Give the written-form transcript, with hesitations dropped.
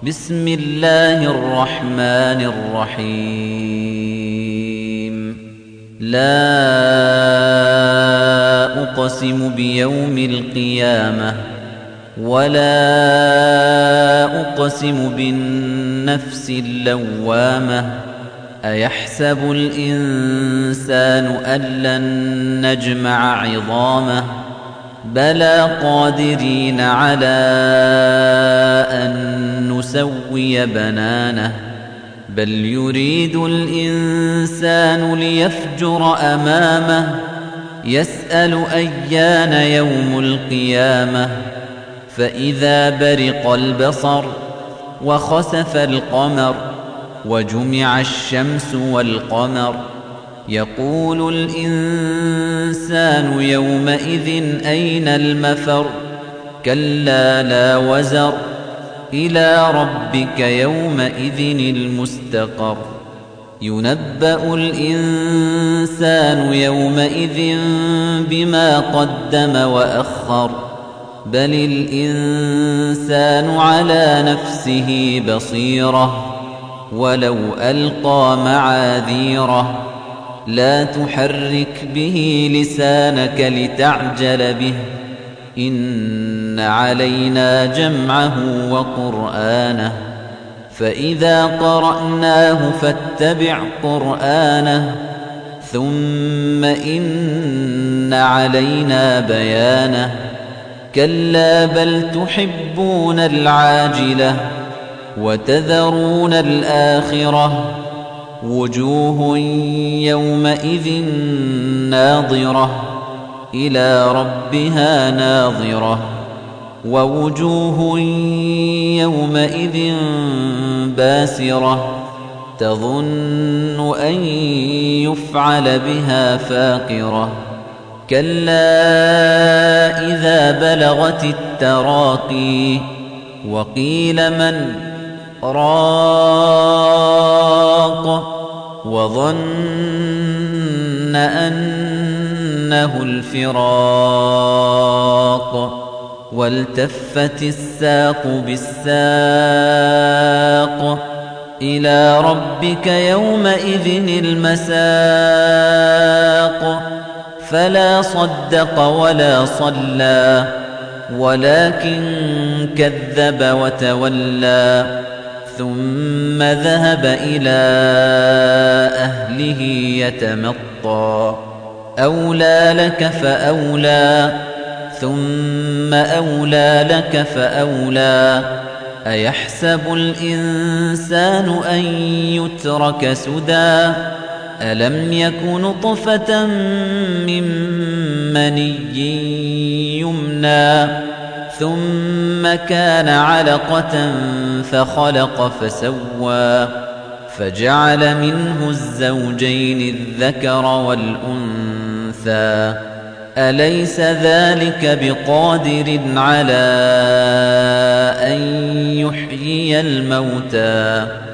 بسم الله الرحمن الرحيم لا أقسم بيوم القيامة ولا أقسم بالنفس اللوامة أيحسب الإنسان أن لن نجمع عظامه بلى قادرين على أن نسوي بنانه بل يريد الإنسان ليفجر أمامه يسأل أيان يوم القيامة فإذا برق البصر وخسف القمر وجمع الشمس والقمر يقول الإنسان يومئذ أين المفر كلا لا وزر إلى ربك يومئذ المستقر ينبأ الإنسان يومئذ بما قدم وأخر بل الإنسان على نفسه بصيرة ولو ألقى معاذيره لا تحرك به لسانك لتعجل به إن علينا جمعه وقرآنه فإذا قرأناه فاتبع قرآنه ثم إن علينا بيانه كلا بل تحبون العاجلة وتذرون الآخرة وجوه يومئذ ناظرة إلى ربها ناظرة ووجوه يومئذ باسرة تظن أن يفعل بها فاقرة كلا إذا بلغت التراقي وقيل من راق وظن أنه الفراق والتفت الساق بالساق إلى ربك يومئذ المساق فلا صدق ولا صلى ولكن كذب وتولى ثم ذهب إلى أهله يتمطى أولى لك فأولى ثم أولى لك فأولى أيحسب الإنسان أن يترك سدى ألم يك نطفة من مني يمنى ثم كان علقة فخلق فسوى فجعل منه الزوجين الذكر والأنثى أليس ذلك بقادر على أن يحيي الموتى